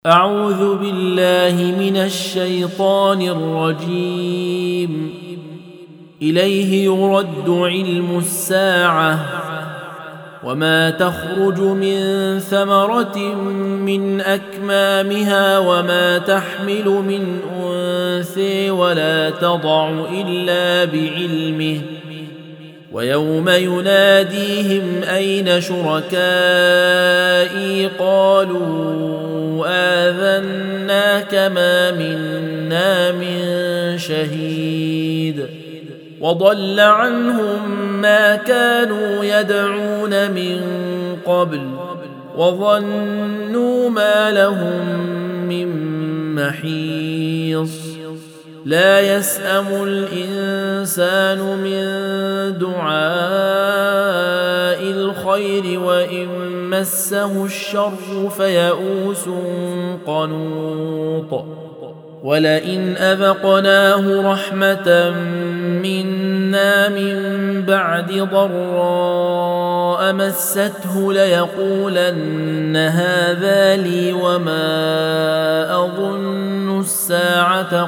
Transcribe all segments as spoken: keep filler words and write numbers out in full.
أعوذ بالله من الشيطان الرجيم. إليه يرد علم الساعة وما تخرج من ثمرة من أكمامها وما تحمل من أنثى ولا تضع إلا بعلمه ويوم يناديهم أين شركائي قالوا آذناك ما منا من شهيد وضل عنهم ما كانوا يدعون من قبل وظنوا ما لهم من محيص. لا يسأم الإنسان من دعاء الخير وإن مسه الشر فيئوس قنوط. ولئن أذقناه رحمة منا من بعد ضراء مسته ليقولن هذا لي وما أظن الساعة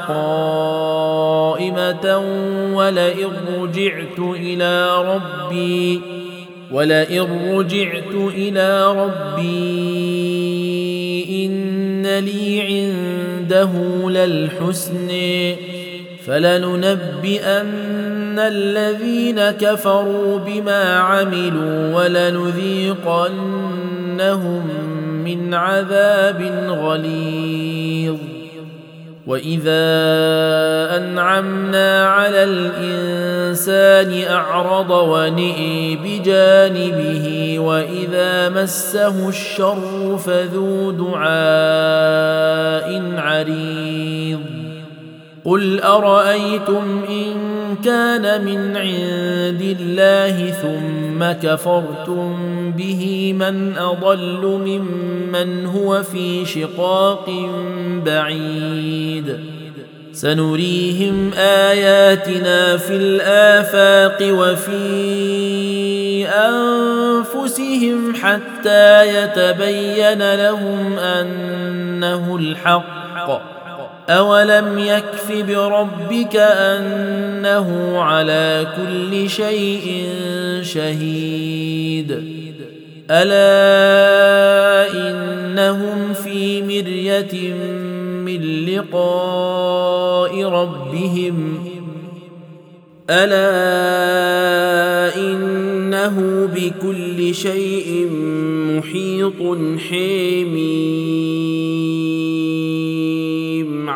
قائمة ولئن رجعت إلى ربي ولئن رجعت إلى ربي إن لي عنده للحسن فلننبئن الذين كفروا بما عملوا ولنذيقنهم من عذاب غليظ. وإذا أنعمنا على الإنسان أعرض ونئي بجانبه وإذا مسه الشر فذو دعاء عريض. قل أرأيتم إن كان من عند الله ثم كفرتم به من أضل ممن هو في شقاق بعيد. سنريهم آياتنا في الآفاق وفي أنفسهم حتى يتبين لهم أنه الحق. أولم يكف بربك أنه على كل شيء شهيد. ألا إنهم في مرية من لقاء ربهم ألا إنه بكل شيء محيط حميم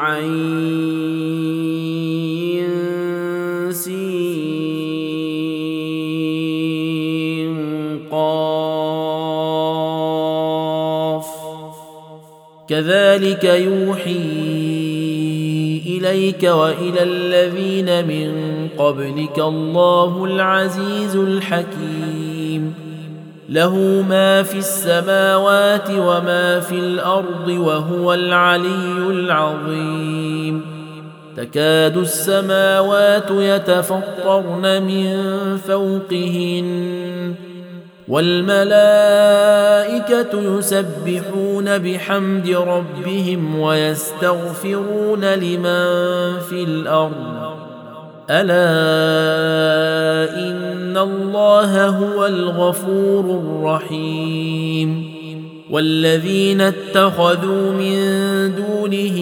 عين سين قاف. كذلك يوحي إليك وإلى الذين من قبلك الله العزيز الحكيم. له ما في السماوات وما في الأرض وهو العلي العظيم. تكاد السماوات يتفطرن من فوقهن والملائكة يسبحون بحمد ربهم ويستغفرون لمن في الأرض ألا إن الله هو الغفور الرحيم. والذين اتخذوا من دونه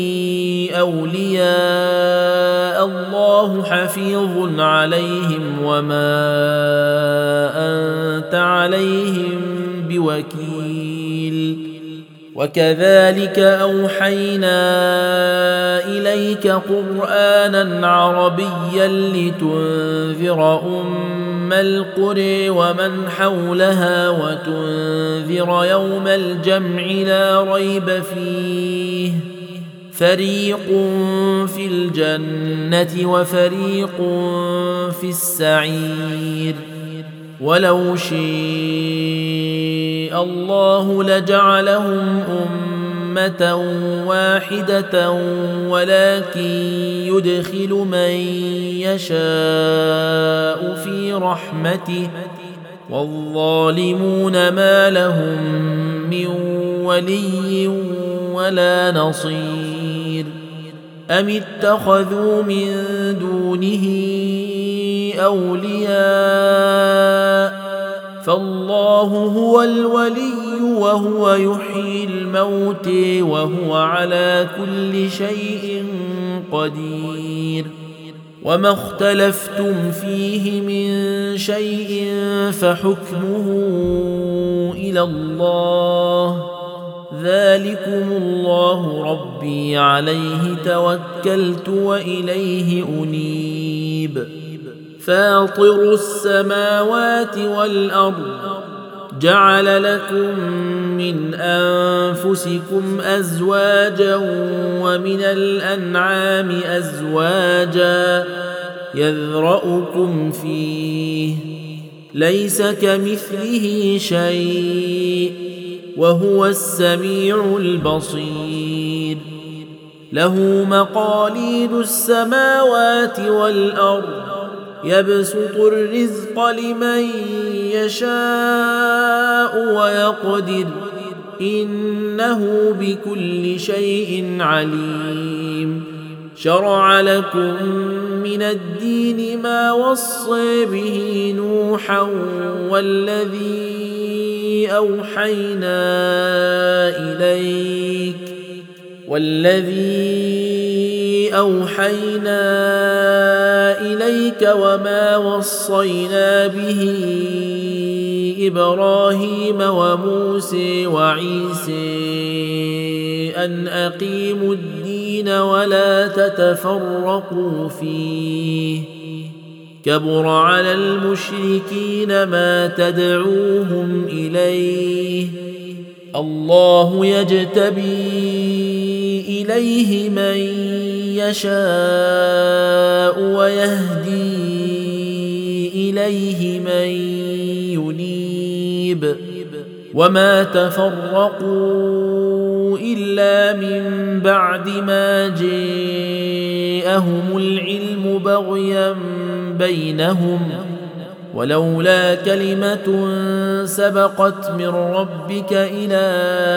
أولياء الله حفيظ عليهم وما أنت عليهم بوكيل. وكذلك أوحينا إليك قرآنا عربيا لتنذر أم القرى ومن حولها وتنذر يوم الجمع لا ريب فيه فريق في الجنة وفريق في السعير. ولو شاء الله لجعلهم أمة واحدة ولكن يدخل من يشاء في رحمته والظالمون ما لهم من ولي ولا نصير أم اتخذوا من دونه أولياء فالله هو الولي وهو يحيي الموت وهو على كل شيء قدير وما اختلفتم فيه من شيء فحكمه إلى الله ذلكم الله ربي عليه توكلت وإليه أنيب فاطر السماوات والأرض جعل لكم من أنفسكم أزواجا ومن الأنعام أزواجا يذرأكم فيه ليس كمثله شيء وهو السميع البصير له مقاليد السماوات والأرض يبسط الرزق لمن يشاء ويقدر إنه بكل شيء عليم شرع لكم من الدين ما وصى به نوحا والذي أوحينا إليك والذي أوحينا إليك وما وصينا به إبراهيم وموسى وعيسى أن أقيموا الدين ولا تتفرقوا فيه كبر على المشركين ما تدعوهم إليه الله يجتبي إليه من يشاء ويهدي إليه من ينيب وما تفرقوا إلا من بعد ما جاءهم العلم بغيا بينهم ولولا كلمة سبقت من ربك إلى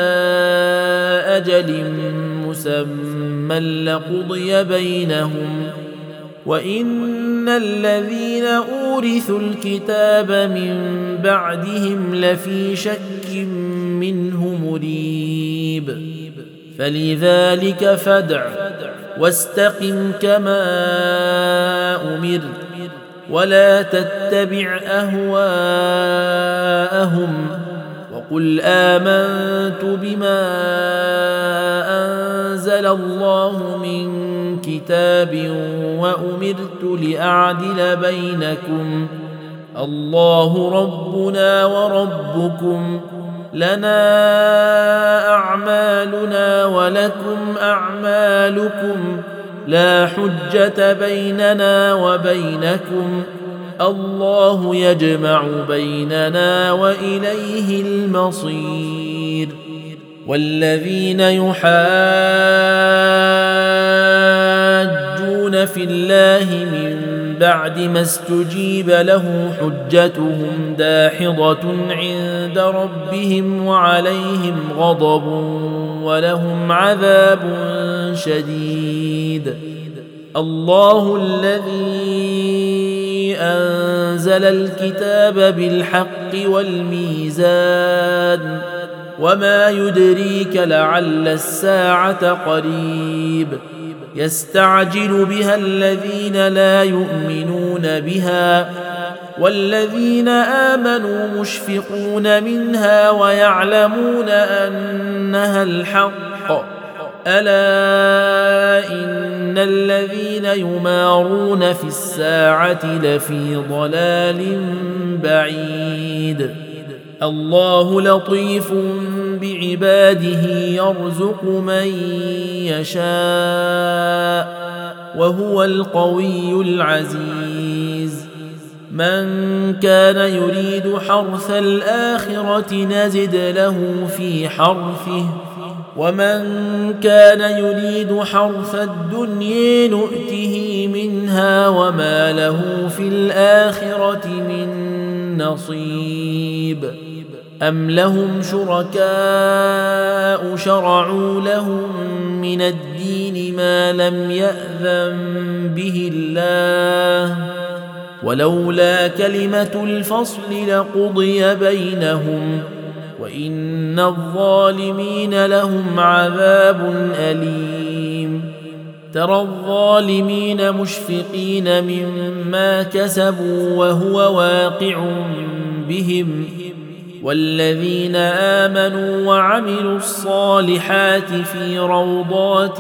أجل مسمى لقضي بينهم وإن الذين أورثوا الكتاب من بعدهم لفي شك منه مريب فلذلك فادع واستقم كما أمرت ولا تتبع أهواءهم وقل آمنت بما أنزل الله من كتاب وأمرت لأعدل بينكم الله ربنا وربكم لنا أعمالنا ولكم أعمالكم لا حجة بيننا وبينكم الله يجمع بيننا وإليه المصير والذين يحاجون في الله من بعد ما استجيب له حجتهم داحضة عند ربهم وعليهم غضب ولهم عذاب شديد الله الذي أنزل الكتاب بالحق والميزان وما يدريك لعل الساعة قريب يستعجل بها الذين لا يؤمنون بها والذين آمنوا مشفقون منها ويعلمون أنها الحق ألا إن الذين يمارون في الساعة لفي ضلال بعيد الله لطيف بعباده يرزق من يشاء وهو القوي العزيز من كان يريد حرث الآخرة نزد له في حرثه ومن كان يريد حرث الدنيا نؤته منها وما له في الآخرة من نصيب أم لهم شركاء شرعوا لهم من الدين ما لم يأذن به الله ولولا كلمة الفصل لقضي بينهم وإن الظالمين لهم عذاب أليم ترى الظالمين مشفقين مما كسبوا وهو واقع بهم والذين آمنوا وعملوا الصالحات في روضات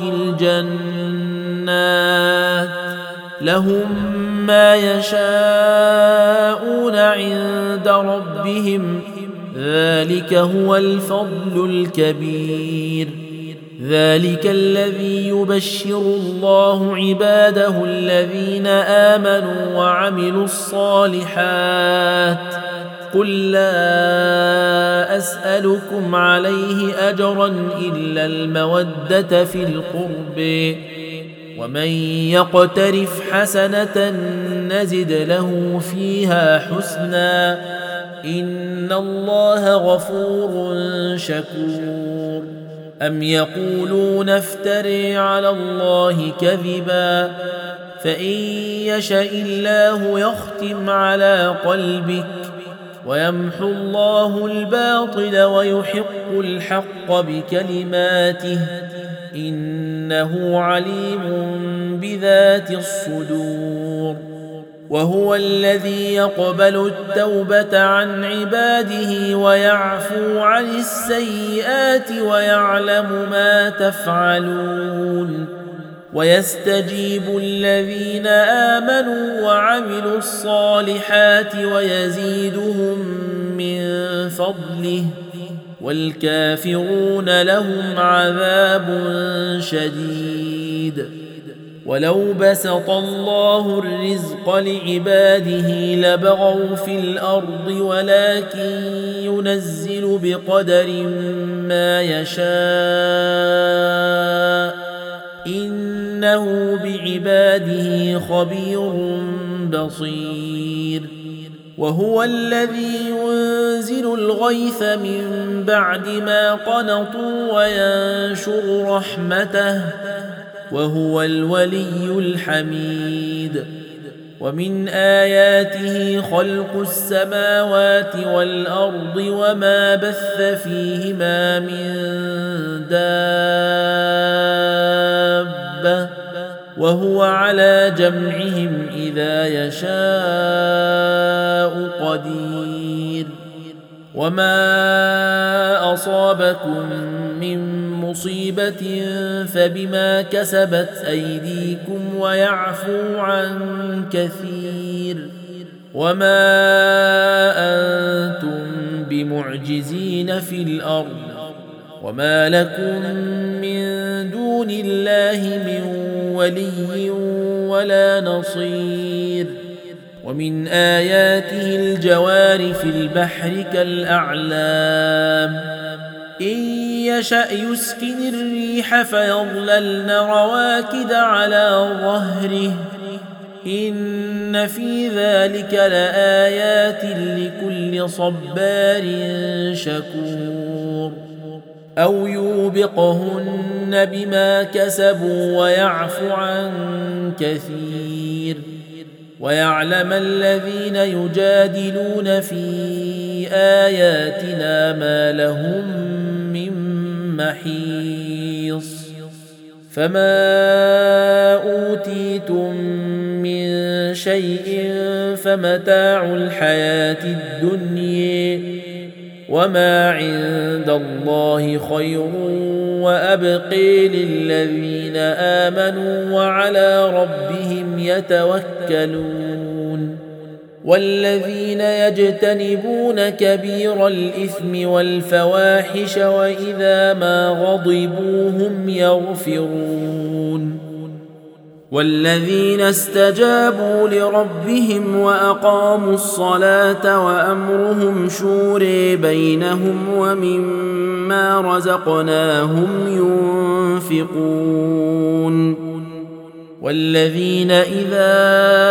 الجنات لهم ما يشاءون عند ربهم ذلك هو الفضل الكبير ذلك الذي يبشر الله عباده الذين آمنوا وعملوا الصالحات قل لا أسألكم عليه أجرا إلا المودة في القرب ومن يقترف حسنة نزد له فيها حسنا إن الله غفور شكور أم يقولون افتري على الله كذبا فإن يشاء الله يختم على قلبك ويمحو الله الباطل ويحق الحق بكلماته إنه عليم بذات الصدور وهو الذي يقبل التوبة عن عباده ويعفو عن السيئات ويعلم ما تفعلون ويستجيب الذين آمنوا وعملوا الصالحات ويزيدهم من فضله والكافرون لهم عذاب شديد ولو بسط الله الرزق لعباده لبغوا في الأرض ولكن ينزل بقدر ما يشاء إنه بعباده خبير بصير وهو الذي ينزل الغيث من بعد ما قنطوا وينشر رحمته وهو الولي الحميد ومن آياته خلق السماوات والأرض وما بث فيهما من دابة وهو على جمعهم إذا يشاء قدير وما أصابكم من مصيبة فبما كسبت أيديكم ويعفو عن كثير وما أنتم بمعجزين في الأرض وما لكم من دون الله من ولي ولا نصير ومن آياته الجوار في البحر كالأعلام إن يشأ يسكن الريح فيظللن رواكد على ظهره إن في ذلك لآيات لكل صبار شكور أو يوبقهن بما كسبوا ويعفو عن كثير ويعلم الذين يجادلون في آياتنا ما لهم من محيص فما أوتيتم من شيء فمتاع الحياة الدنيا وما عند الله خير وأبقي للذين آمنوا وعلى ربهم يتوكلون والذين يجتنبون كبير الإثم والفواحش وإذا ما غضبوا هم يغفرون والذين استجابوا لربهم وأقاموا الصلاة وأمرهم شورى بينهم ومما رزقناهم ينفقون والذين إذا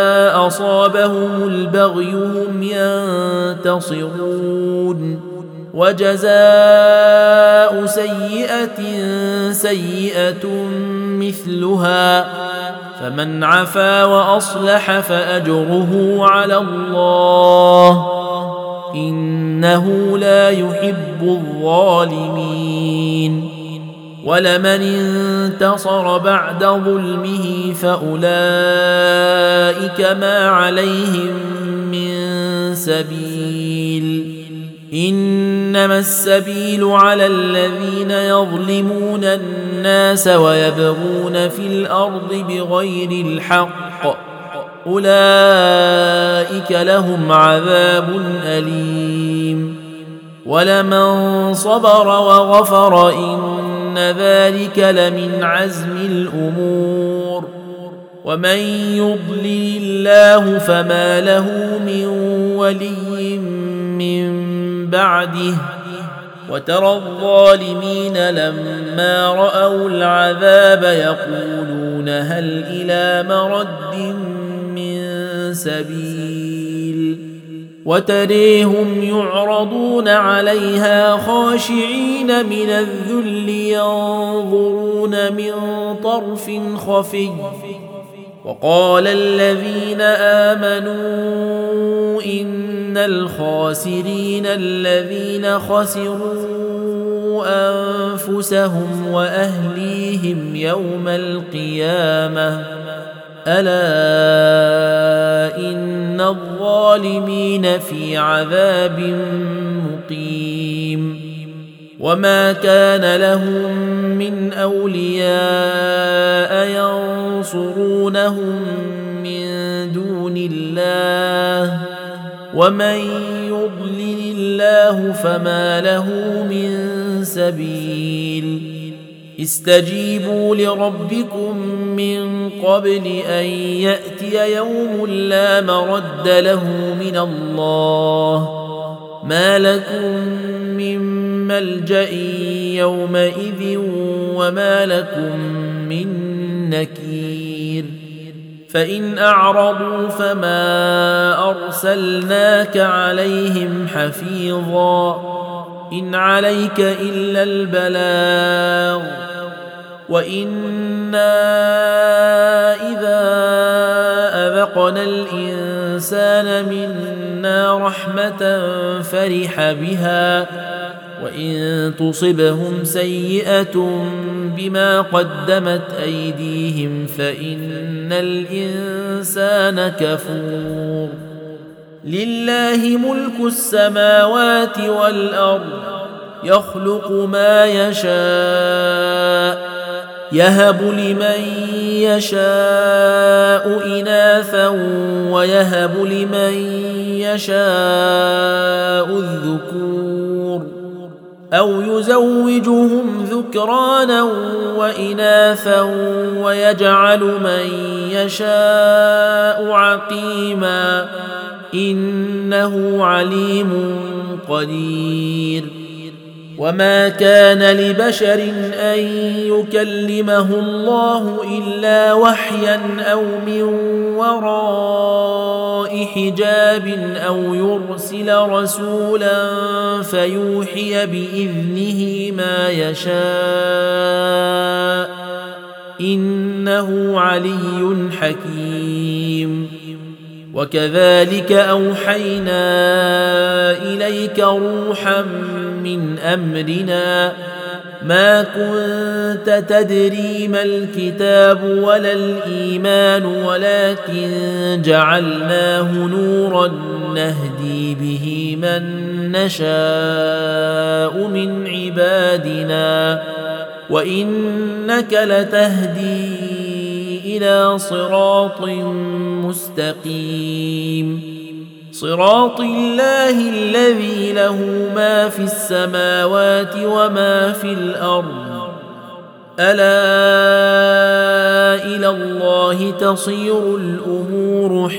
أصابهم البغي هم ينتصرون وجزاء سيئة سيئة مثلها، فمن عفا وأصلح فأجره على الله، إنه لا يحب الظالمين. ولمن انتصر بعد ظلمه فأولئك ما عليهم من سبيل، إنما السبيل على الذين يظلمون الناس ويبغون في الأرض بغير الحق، أولئك لهم عذاب أليم. ولمن صبر وغفر إن ذلك لمن عزم الأمور. ومن يضلل الله فما له من ولي من بعده، وترى الظالمين لما رأوا العذاب يقولون هل إلى مرد من سبيل، وتريهم يعرضون عليها خاشعين من الذل ينظرون من طرف خفي. وقال الذين آمنوا إن الخاسرين الذين خسروا أنفسهم وأهليهم يوم القيامة، ألا إن الظالمين في عذاب مقيم. وما كان لهم من أولياء ينصرونهم من دون الله، ومن يضلل الله فما له من سبيل. استجيبوا لربكم من قبل أن يأتي يوم لا مرد له من الله، ما لكم من ملجأ يومئذ وما لكم من نكير. فإن أعرضوا فما أرسلناك عليهم حفيظا، إن عليك إلا البلاغ، وإنا إذا أذقنا الإنسان منا رحمة فرح بها، وإن تصبهم سيئة بما قدمت أيديهم فإن الإنسان كفور. لله ملك السماوات والأرض، يخلق ما يشاء، يهب لمن يشاء إناثا ويهب لمن يشاء الذكور، أو يزوجهم ذكرانا وإناثا ويجعل من يشاء عقيما، إنه عليم قدير. وما كان لبشر أن يكلمه الله إلا وحيا أو من وراء حجاب أو يرسل رسولا فيوحي بإذنه ما يشاء، إنه علي حكيم. وكذلك أوحينا إليك روحا من أمرنا، ما كنت تدري ما الكتاب ولا الإيمان، ولكن جعلناه نورا نهدي به من نشاء من عبادنا، وإنك لتهدي إلى صراط مستقيم، صراط الله الذي له ما في السماوات وما في الأرض، ألا إلى الله تصير الأمور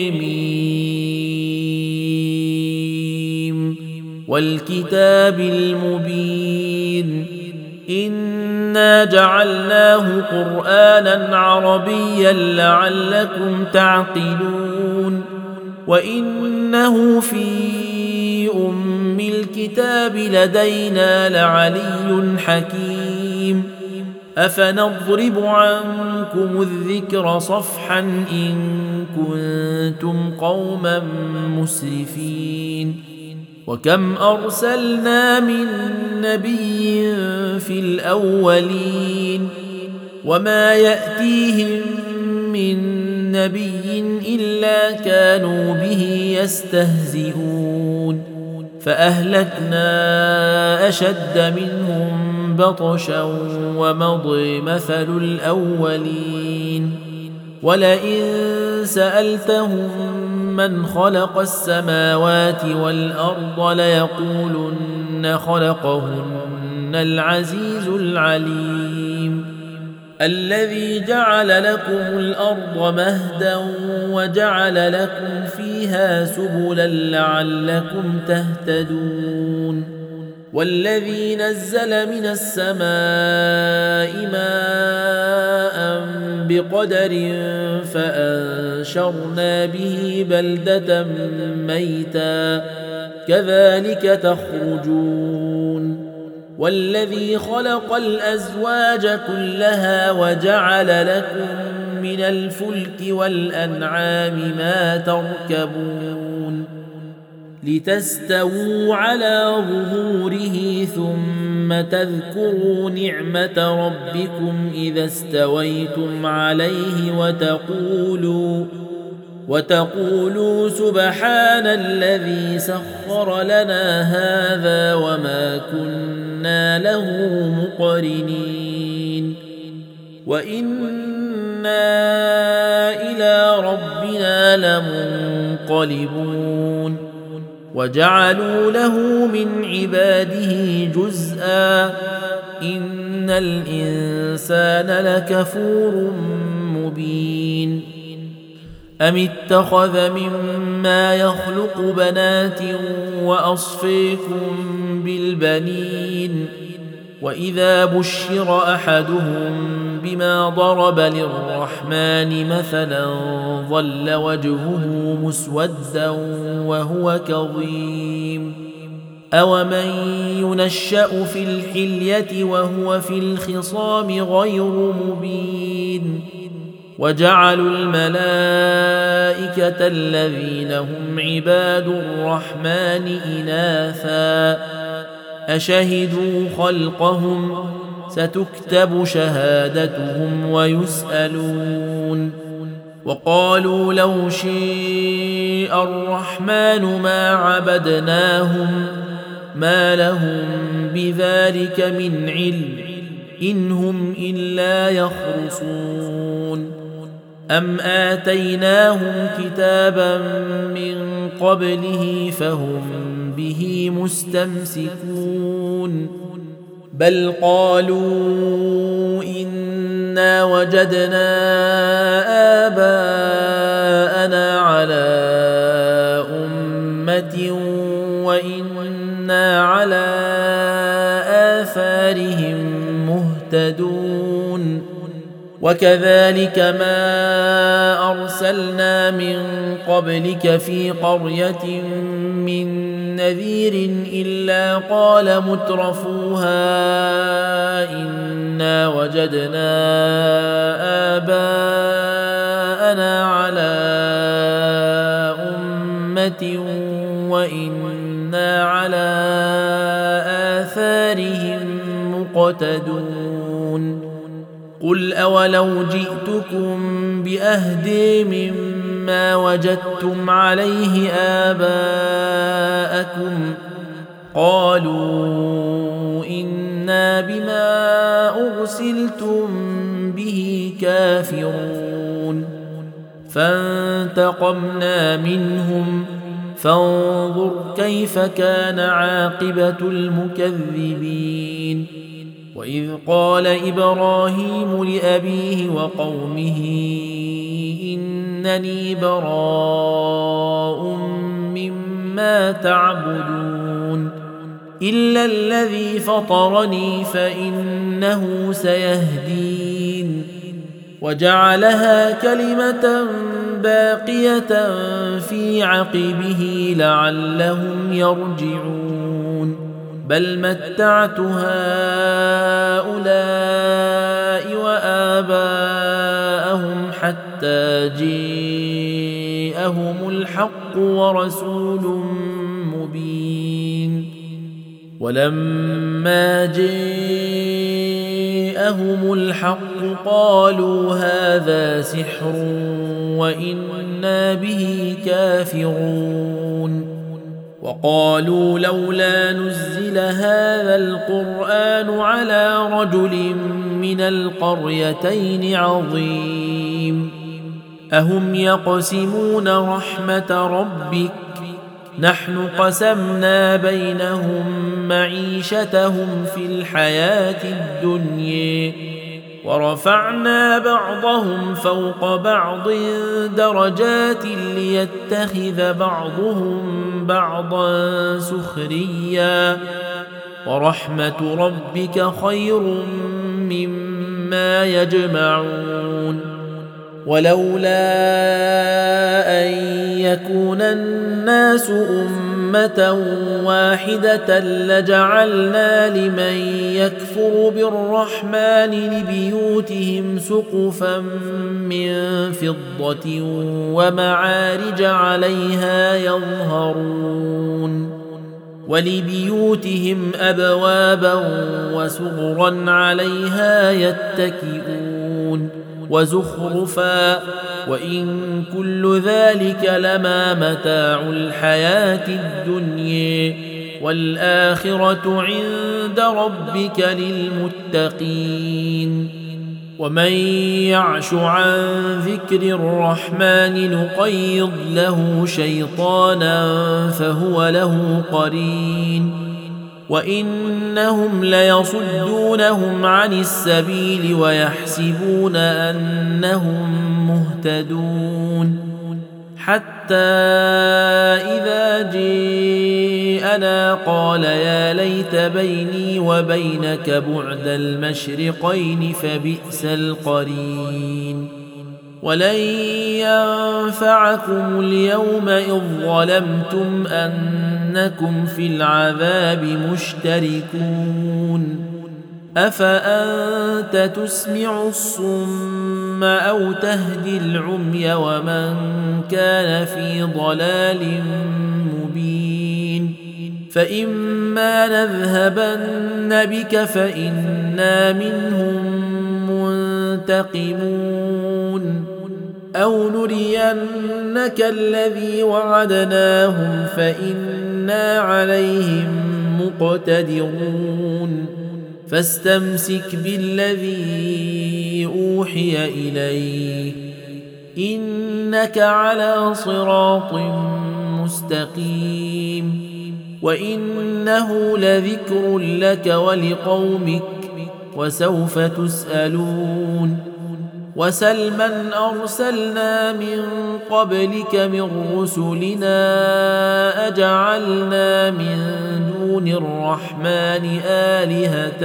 حميم. والكتاب المبين، إنا جعلناه قرآنا عربيا لعلكم تعقلون، وإنه في أم الكتاب لدينا لعلي حكيم أفنضرب عنكم الذكر صفحا إن كنتم قوما مسرفين وكم أرسلنا من نبي في الأولين وما يأتيهم من نبي إلا كانوا به يستهزئون فأهلكنا أشد منهم بطشا ومضى مثل الأولين ولئن سألتهم من خلق السماوات والأرض ليقولن خلقهن العزيز العليم الذي جعل لكم الأرض مهدا وجعل لكم فيها سبلا لعلكم تهتدون والذي نزل من السماء ماء بقدر فأنشرنا به بلدة ميتا كذلك تخرجون والذي خلق الأزواج كلها وجعل لكم من الفلك والأنعام ما تركبون لتستووا على ظهوره ثم تذكروا نعمة ربكم إذا استويتم عليه وتقولوا وتقولوا سبحان الذي سخر لنا هذا وما كنا له مقرنين وإنا إلى ربنا لمنقلبون وجعلوا له من عباده جزءا إن الإنسان لكفور مبين أم اتخذ مما يخلق بنات وأصفيكم بالبنين وإذا بشر أحدهم بما ضرب للرحمن مثلا ظل وجهه مسودا وهو كظيم أومن ينشأ في الحلية وهو في الخصام غير مبين وجعلوا الملائكة الذين هم عباد الرحمن إناثا أشهدوا خلقهم ستكتب شهادتهم ويسألون وقالوا لو شاء الرحمن ما عبدناهم ما لهم بذلك من علم إن هم إلا يخرصون أم آتيناهم كتابا من قبله فهم به مستمسكون بل قالوا إنا وجدنا آباءنا على أمة وإنا على آثارهم مهتدون وكذلك ما أرسلنا من قبلك في قرية من نذير إلا قال مترفوها إنا وجدنا آباءنا على أمة وإنا على آثارهم مقتدون قل أولو جئتكم بأهدي مما وجدتم عليه آباءكم قالوا إنا بما أرسلتم به كافرون فانتقمنا منهم فانظر كيف كان عاقبة المكذبين وإذ قال إبراهيم لأبيه وقومه إنني براء مما تعبدون إلا الذي فطرني فإنه سيهدين وجعلها كلمة باقية في عقبه لعلهم يرجعون بل متعت هؤلاء وآباءهم حتى جاءهم الحق ورسول مبين ولما جاءهم الحق قالوا هذا سحر وإنا به كافرون وقالوا لولا نزل هذا القرآن على رجل من القريتين عظيم أهم يقسمون رحمة ربك نحن قسمنا بينهم معيشتهم في الحياة الدنيا ورفعنا بعضهم فوق بعض درجات ليتخذ بعضهم بعضا سخريا ورحمة ربك خير مما يجمعون ولولا أن يكون الناس أمة واحدة لجعلنا لمن يكفر بالرحمن لبيوتهم سقفا من فضة ومعارج عليها يظهرون ولبيوتهم أبوابا وسررا عليها يتكئون وزخرفا وإن كل ذلك لما متاع الحياة الدنيا والآخرة عند ربك للمتقين ومن يعش عن ذكر الرحمن نقيض له شيطانا فهو له قرين وإنهم ليصدونهم عن السبيل ويحسبون أنهم مهتدون حتى إذا جاءنا قال يا ليت بيني وبينك بعد المشرقين فبئس القرين ولن ينفعكم اليوم إذ ظلمتم أنكم في العذاب مشتركون أفأنت تسمع الصم أو تهدي العمي ومن كان في ضلال مبين فإما نذهبن بك فإنا منهم منتقمون أو نرينك الذي وعدناهم فإنا عليهم مقتدرون فاستمسك بالذي أوحي إليك إنك على صراط مستقيم وإنه لذكر لك ولقومك وسوف تسألون وسل من أرسلنا من قبلك من رسلنا أجعلنا من دون الرحمن آلهة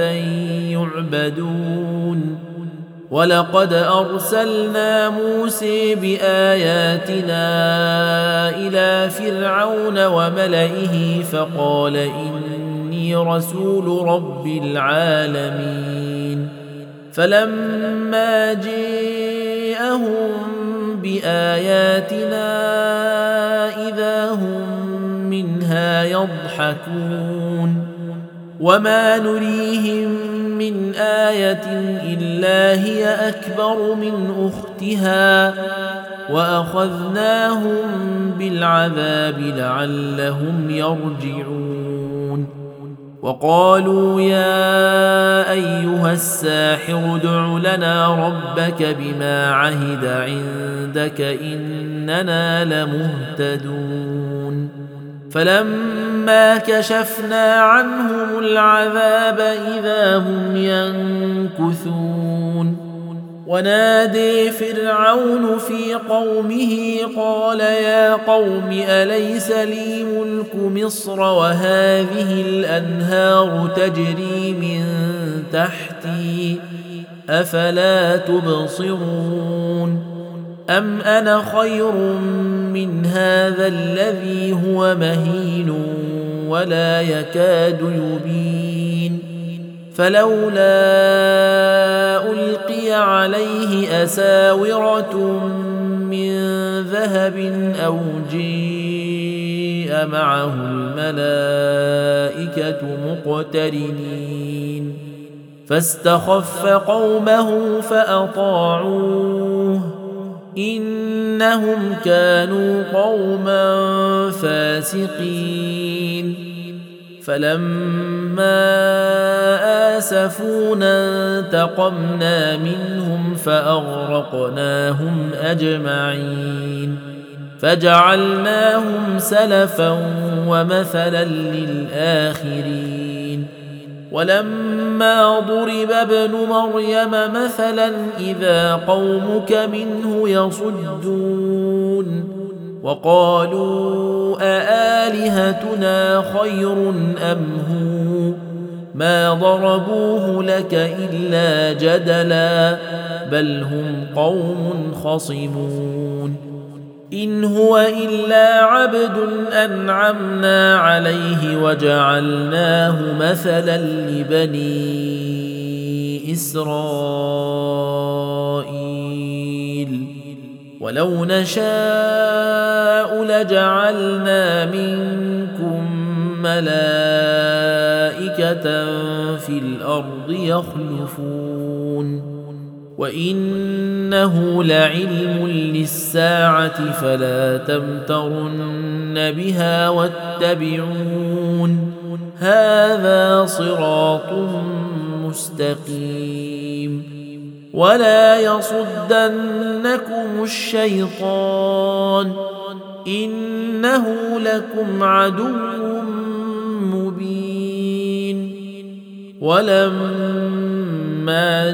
يعبدون ولقد أرسلنا موسى بآياتنا إلى فرعون وملئه فقال إني رسول رب العالمين فلما جاءهم بآياتنا إذا هم منها يضحكون وما نريهم من آية إلا هي أكبر من أختها وأخذناهم بالعذاب لعلهم يرجعون وقالوا يا أيها الساحر ادع لنا ربك بما عهد عندك إننا لمهتدون فلما كشفنا عنهم العذاب إذا هم ينكثون ونادي فرعون في قومه قال يا قوم أليس لي ملك مصر وهذه الأنهار تجري من تحتي أفلا تبصرون أم أنا خير من هذا الذي هو مهين ولا يكاد يبين فلولا ألقي عليه أساورة من ذهب أو جيء معه الملائكة مقترنين فاستخف قومه فأطاعوه إنهم كانوا قوما فاسقين فلما آسفونا انتقمنا منهم فأغرقناهم أجمعين فجعلناهم سلفا ومثلا للآخرين ولما ضرب ابن مريم مثلا إذا قومك منه يصدون وقالوا أآلهتنا خير أم هو ما ضربوه لك إلا جدلا بل هم قوم خصمون إن هو إلا عبد أنعمنا عليه وجعلناه مثلا لبني إسرائيل ولو نشاء لجعلنا منكم ملائكة في الأرض يخلفون وإنه لعلم للساعة فلا تمترن بها واتبعون هذا صراط مستقيم ولا يصدنكم الشيطان إنه لكم عدو مبين ولما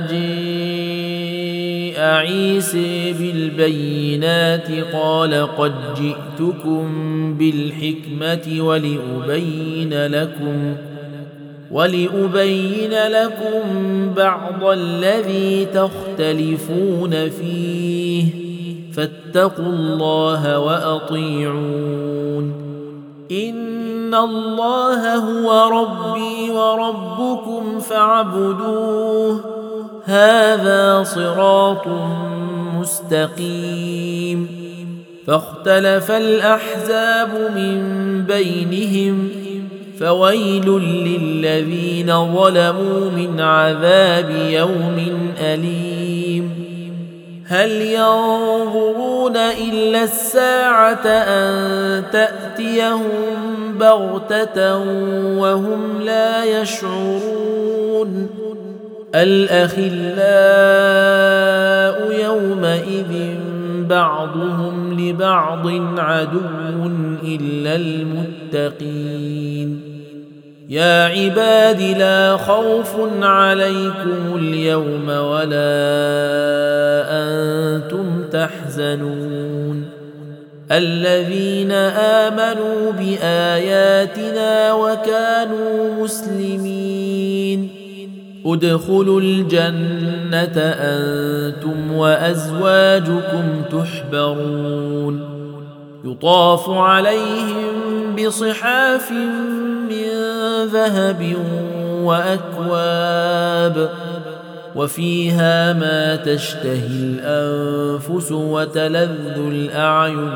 جاء عيسى بالبينات قال قد جئتكم بالحكمة ولأبين لكم ولأبين لكم بعض الذي تختلفون فيه فاتقوا الله وأطيعون إن الله هو ربي وربكم فاعبدوه هذا صراط مستقيم فاختلف الأحزاب من بينهم فويل للذين ظلموا من عذاب يوم أليم هل ينظرون إلا الساعة أن تأتيهم بغتة وهم لا يشعرون الأخلاء يومئذ بعضهم لبعض عدو إلا المتقين يا عباد لا خوف عليكم اليوم ولا أنتم تحزنون الذين آمنوا بآياتنا وكانوا مسلمين ادخلوا الجنة أنتم وأزواجكم تحبرون يطاف عليهم بصحاف من ذهب وأكواب وفيها ما تشتهي الأنفس وتلذ الأعين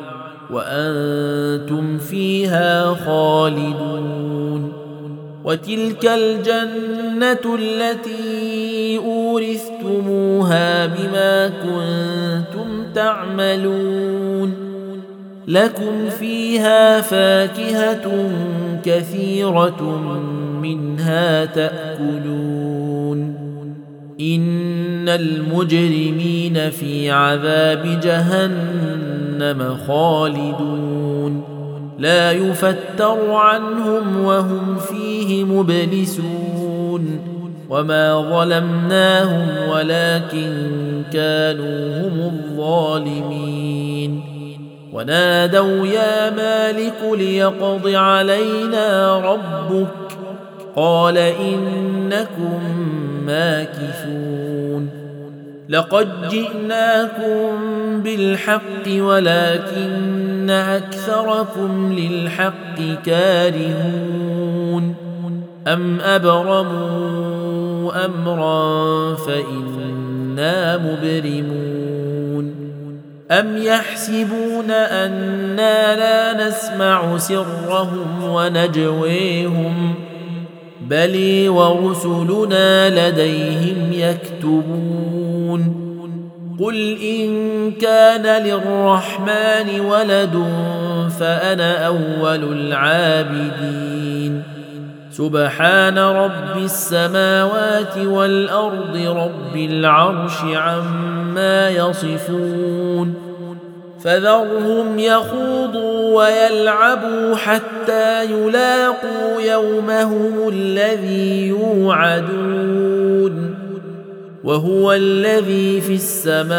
وأنتم فيها خالدون وتلك الجنة التي أورثتموها بما كنتم تعملون لكم فيها فاكهة كثيرة منها تأكلون إن المجرمين في عذاب جهنم خالدون لا يفتر عنهم وهم فيه مبلسون وما ظلمناهم ولكن كانوا هم الظالمين ونادوا يا مالك ليقض علينا ربك قال إنكم ماكثون لقد جئناكم بالحق ولكن أكثركم للحق كارهون أم أبرموا أمرا فإنا مبرمون أم يحسبون أنا لا نسمع سرهم ونجويهم بل ورسلنا لديهم يكتبون قل إن كان للرحمن ولد فأنا أول العابدين سبحان رب السماوات والأرض رب العرش عما يصفون فذرهم يخوضوا ويلعبوا حتى يلاقوا يومهم الذي يوعدون وهو الذي في السماء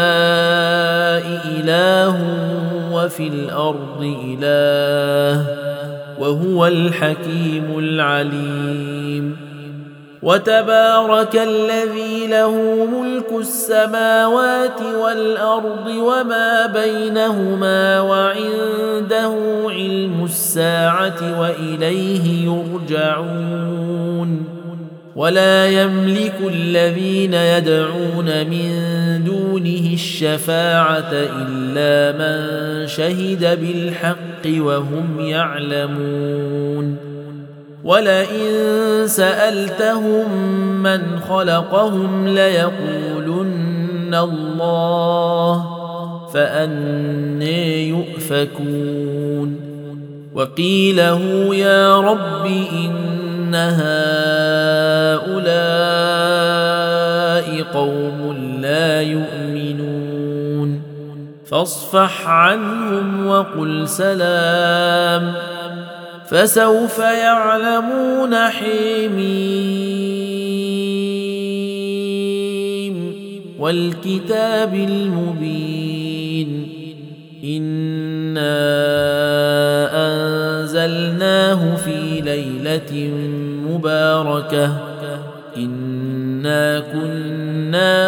إله وفي الأرض إله وهو الحكيم العليم وتبارك الذي له ملك السماوات والأرض وما بينهما وعنده علم الساعة وإليه يرجعون ولا يملك الذين يدعون من دونه الشفاعة إلا من شهد بالحق وهم يعلمون ولئن سألتهم من خلقهم ليقولن الله فأنى يؤفكون وقيله يا رب إن هؤلاء قوم لا يؤمنون فاصفح عنهم وقل سلام فسوف يعلمون حميم والكتاب المبين إنا أنزلناه في ليلة مباركة إنا كنا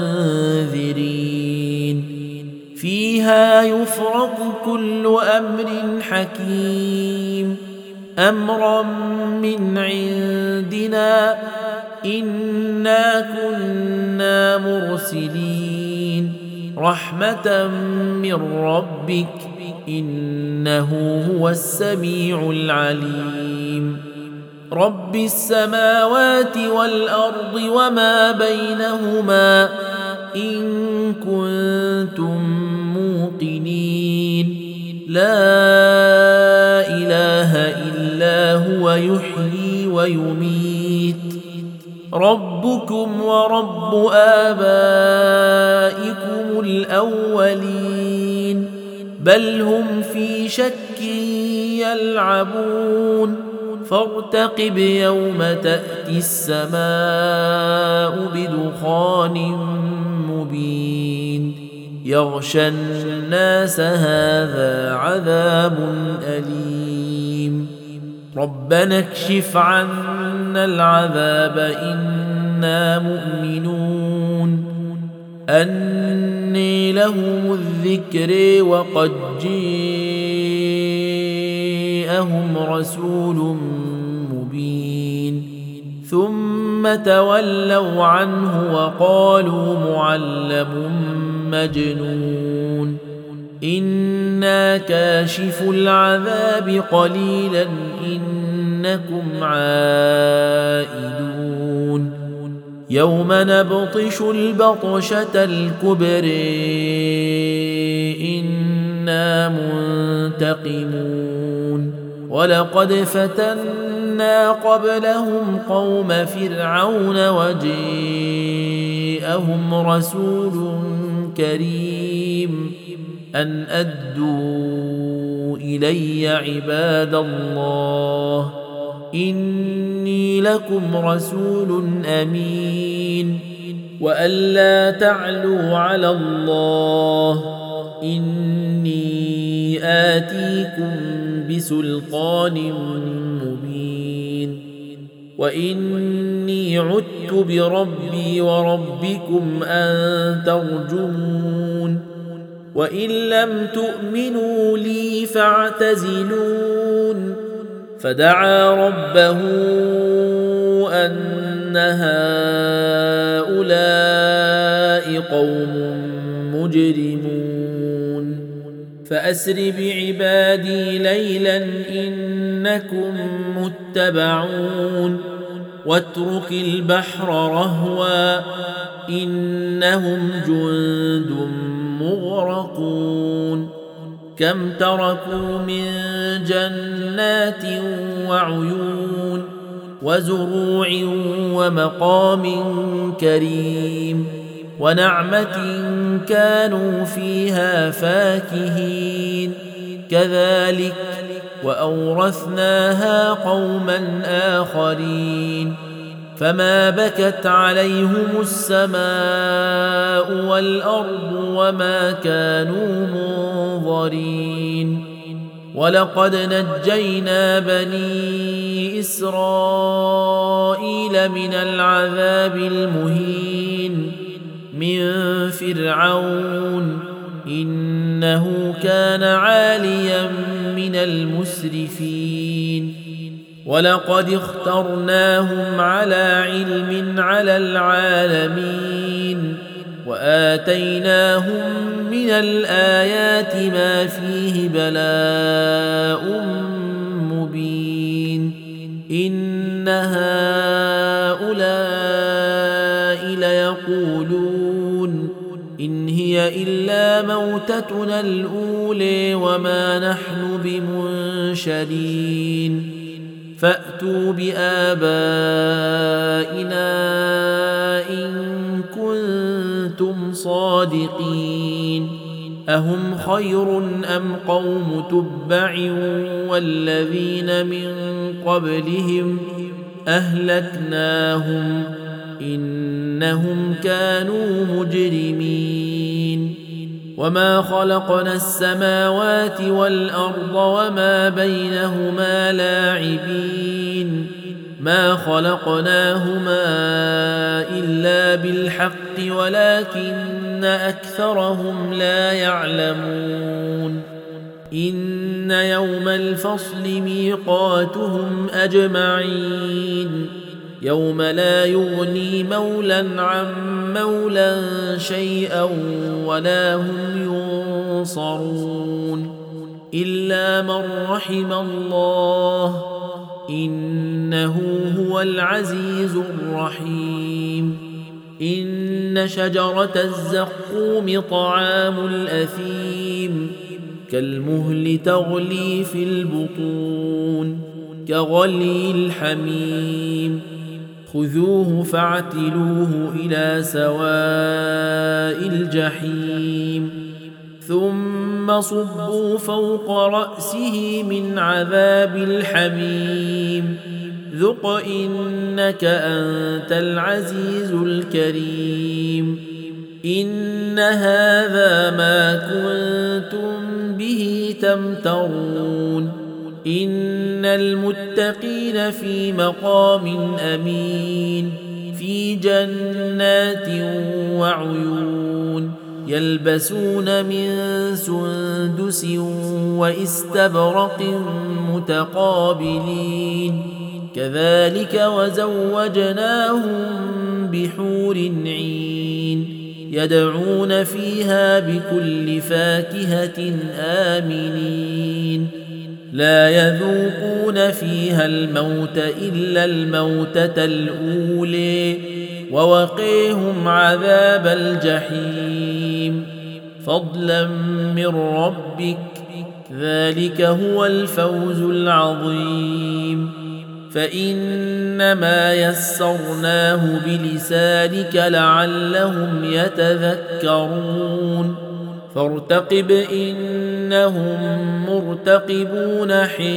منذرين فيها يفرق كل أمر حكيم أمرا من عندنا إنا كنا مرسلين رحمة من ربك إنه هو السميع العليم رب السماوات والأرض وما بينهما إن كنتم موقنين لا إله إلا هو يحيي ويميت ربكم ورب آبائكم الأولين بل هم في شك يلعبون فارتقب يوم تأتي السماء بدخان مبين يغشى الناس هذا عذاب أليم ربنا اكشف عنا العذاب إنا مؤمنون أني لهم الذكر وقد جاءهم رسول مبين ثم تولوا عنه وقالوا معلم مجنون إنا كاشف العذاب قليلا إنكم عائدون يوم نبطش البطشة الكبر إنا منتقمون ولقد فتنا قبلهم قوم فرعون وجاءهم رسول كريم أن أدوا إلي عباد الله إني لكم رسول أمين وأن لا تعلوا على الله إني آتيكم بسلطان مبين وإني عدت بربي وربكم أن ترجمون وإن لم تؤمنوا لي فاعتزلون فدعا ربه أن هؤلاء قوم مجرمون فأسر بعبادي ليلا إنكم متبعون واترك البحر رهوا إنهم جند مغرقون كم تركوا من جنات وعيون وزروع ومقام كريم ونعمة كانوا فيها فاكهين كذلك وأورثناها قوما آخرين فما بكت عليهم السماء والأرض وما كانوا منظرين ولقد نجينا بني إسرائيل من العذاب المهين من فرعون إنه كان عاليا من المسرفين ولقد اخترناهم على علم على العالمين وآتيناهم من الآيات ما فيه بلاء مبين إن هؤلاء ليقولون إن هي إلا موتتنا الأولى وما نحن بمنشرين فأتوا بآبائنا إن كنتم صادقين أهم خير أم قوم تبع والذين من قبلهم أهلكناهم إنهم كانوا مجرمين وما خلقنا السماوات والأرض وما بينهما لاعبين ما خلقناهما إلا بالحق ولكن أكثرهم لا يعلمون إن يوم الفصل ميقاتهم أجمعين يوم لا يغني مولا عن مولا شيئا ولا هم ينصرون إلا من رحم الله إنه هو العزيز الرحيم إن شجرة الزقوم طعام الأثيم كالمهل تغلي في البطون كغلي الحميم خذوه فاعتلوه إلى سواء الجحيم ثم صبوا فوق رأسه من عذاب الحميم ذق إنك أنت العزيز الكريم إن هذا ما كنتم به تمترون إن المتقين في مقام أمين في جنات وعيون يلبسون من سندس واستبرق متقابلين كذلك وزوجناهم بحور عين يدعون فيها بكل فاكهة آمنين لا يذوقون فيها الموت إلا الموتة الأولى ووقيهم عذاب الجحيم فضلا من ربك ذلك هو الفوز العظيم فإنما يسرناه بلسانك لعلهم يتذكرون فارتقب إنهم مرتقبون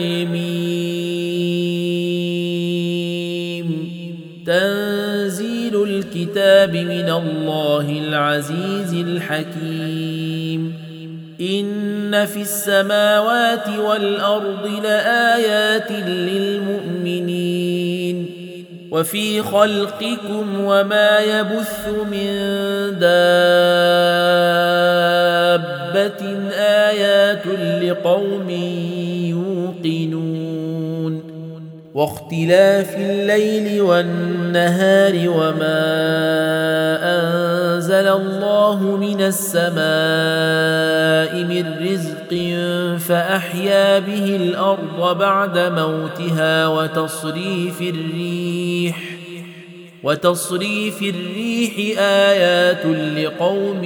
حميم تنزيل الكتاب من الله العزيز الحكيم إن في السماوات والأرض لآيات للمؤمنين وفي خلقكم وما يبث من دابة آيات لقوم يوقنون واختلاف الليل والنهار وما أنزل الله من السماء من رزق فأحيا به الأرض بعد موتها وتصريف الريح وتصريف الريح آيات لقوم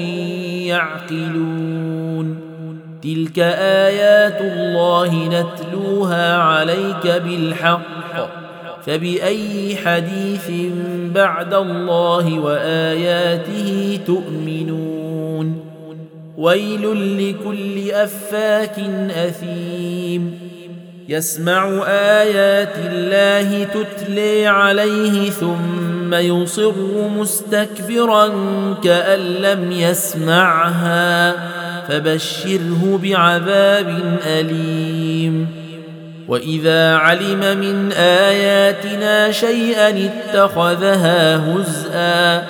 يعقلون تلك آيات الله نتلوها عليك بالحق فبأي حديث بعد الله وآياته تؤمنون ويل لكل أفاك أثيم يسمع آيات الله تتلي عليه ثم يصر مستكبرا كأن لم يسمعها فبشره بعذاب أليم وإذا علم من آياتنا شيئا اتخذها هزءا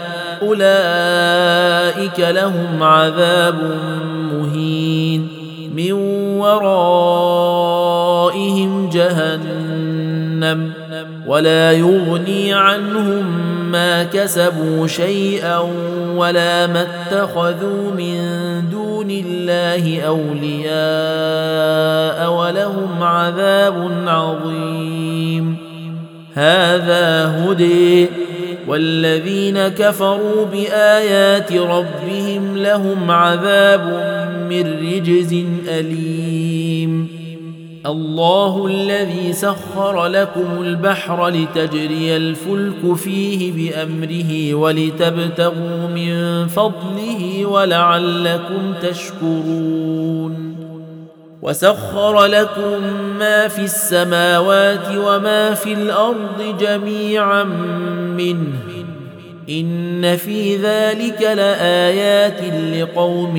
أولئك لهم عذاب مهين من ورائهم جهنم ولا يغني عنهم ما كسبوا شيئا ولا ما اتخذوا من دون الله أولياء ولهم عذاب عظيم هذا هدي والذين كفروا بآيات ربهم لهم عذاب من رجز أليم الله الذي سخر لكم البحر لتجري الفلك فيه بأمره ولتبتغوا من فضله ولعلكم تشكرون وسخر لكم ما في السماوات وما في الأرض جميعا منه إن في ذلك لآيات لقوم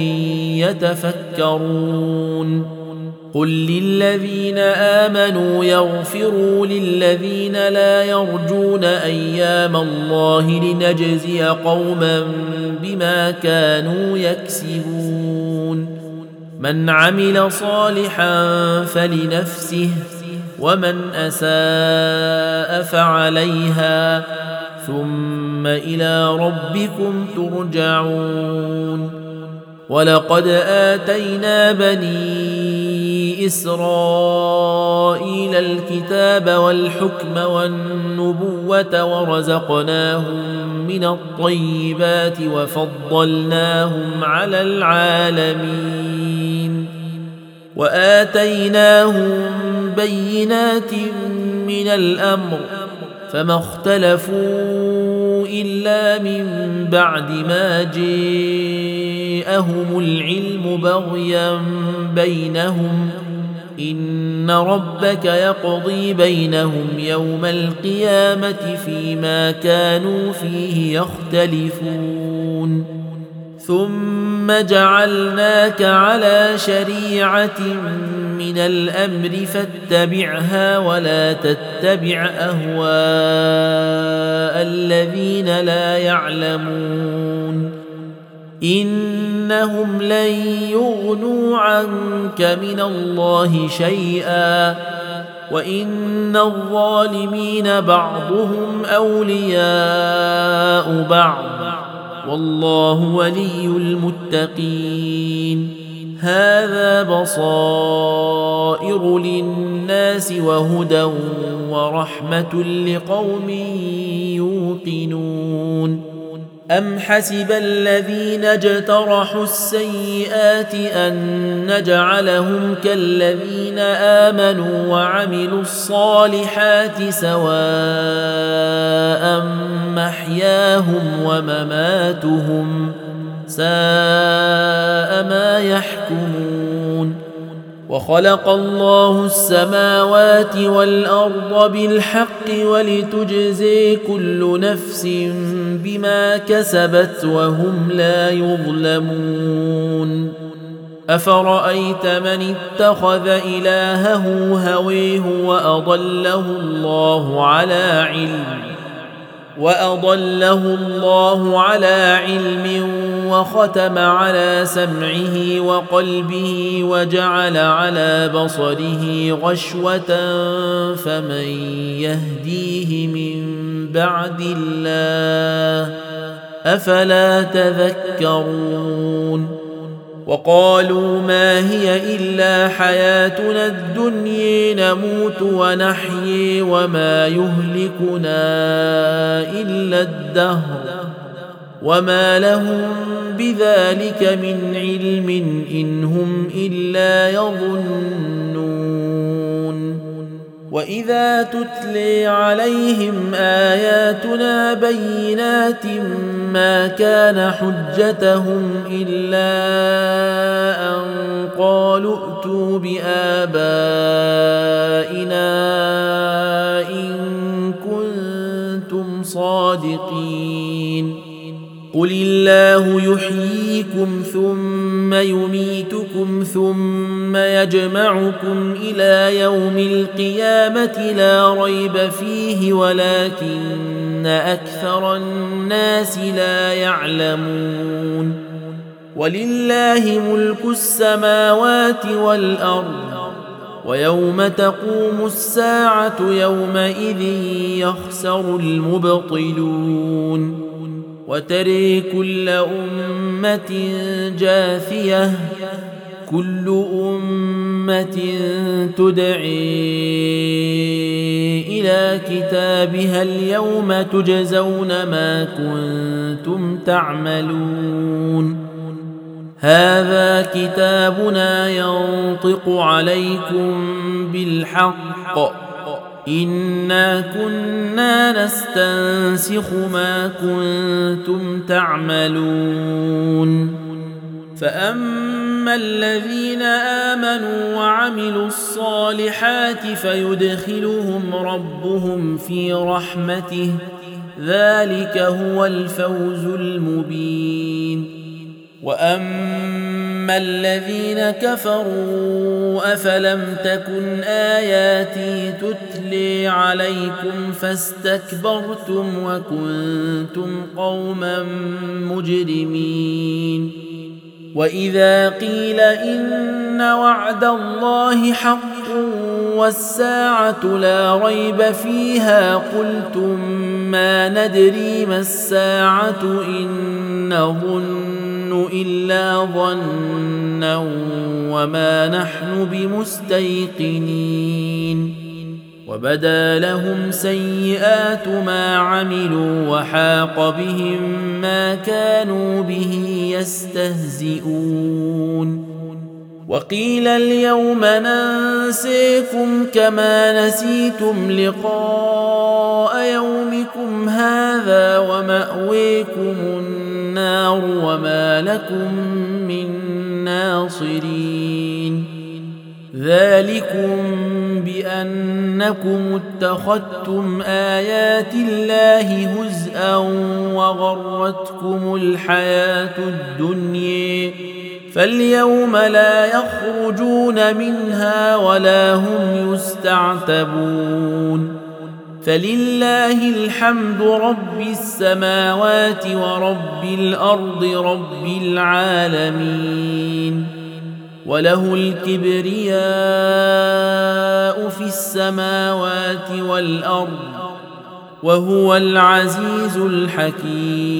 يتفكرون قل للذين آمنوا يغفروا للذين لا يرجون أيام الله لنجزي قوما بما كانوا يكسبون من عمل صالحا فلنفسه ومن أساء فعليها ثم إلى ربكم ترجعون ولقد آتينا بني إسرائيل الكتاب والحكم والنبوة ورزقناهم من الطيبات وفضلناهم على العالمين وآتيناهم بينات من الأمر فما اختلفوا إلا من بعد ما جاءهم العلم بغيا بينهم إن ربك يقضي بينهم يوم القيامة فيما كانوا فيه يختلفون ثم جعلناك على شريعة من الأمر فاتبعها ولا تتبع أهواء الذين لا يعلمون إنهم لن يغنوا عنك من الله شيئا وإن الظالمين بعضهم أولياء بعض والله ولي المتقين هذا بصائر للناس وهدى ورحمة لقوم يوقنون أم حسب الذين اجترحوا السيئات أن نجعلهم كالذين آمنوا وعملوا الصالحات سواء محياهم ومماتهم ساء ما يحكمون وخلق الله السماوات والأرض بالحق ولتجزي كل نفس بما كسبت وهم لا يظلمون أفرأيت من اتخذ إلهه هويه وأضله الله على علم وأضله الله على علم وختم على سمعه وقلبه وجعل على بصره غشوة فمن يهديه من بعد الله أفلا تذكرون وقالوا ما هي إلا حياتنا الدنيا نموت ونحيي وما يهلكنا إلا الدهر وما لهم بذلك من علم إن هم إلا يظنون وإذا تتلي عليهم آياتنا بينات ما كان حجتهم إلا أن قالوا ائتوا بآبائنا إن كنتم صادقين قل الله يحييكم ثم يميتكم ثم يجمعكم إلى يوم القيامة لا ريب فيه ولكن أكثر الناس لا يعلمون ولله ملك السماوات والأرض ويوم تقوم الساعة يومئذ يخسر المبطلون وتري كل أمة جاثية كل أمة تدعي إلى كتابها اليوم تجزون ما كنتم تعملون هذا كتابنا ينطق عليكم بالحق إنا كنا نستنسخ ما كنتم تعملون فأما الذين آمنوا وعملوا الصالحات فيدخلهم ربهم في رحمته ذلك هو الفوز المبين وأما الذين كفروا أفلم تكن آياتي تتلي عليكم فاستكبرتم وكنتم قوما مجرمين وإذا قيل إن وعد الله حق والساعة لا ريب فيها قلتم ما ندري ما الساعة إن نظن إلا ظنا وما نحن بمستيقنين وبدا لهم سيئات ما عملوا وحاق بهم ما كانوا به يستهزئون وقيل اليوم ننسيكم كما نسيتم لقاء يومكم هذا ومأويكم النار وما لكم من ناصرين ذلكم بأنكم اتخذتم آيات الله هزءا وغرتكم الحياة الدنيا فاليوم لا يخرجون منها ولا هم يستعتبون فلله الحمد رب السماوات ورب الأرض رب العالمين وله الكبرياء في السماوات والأرض وهو العزيز الحكيم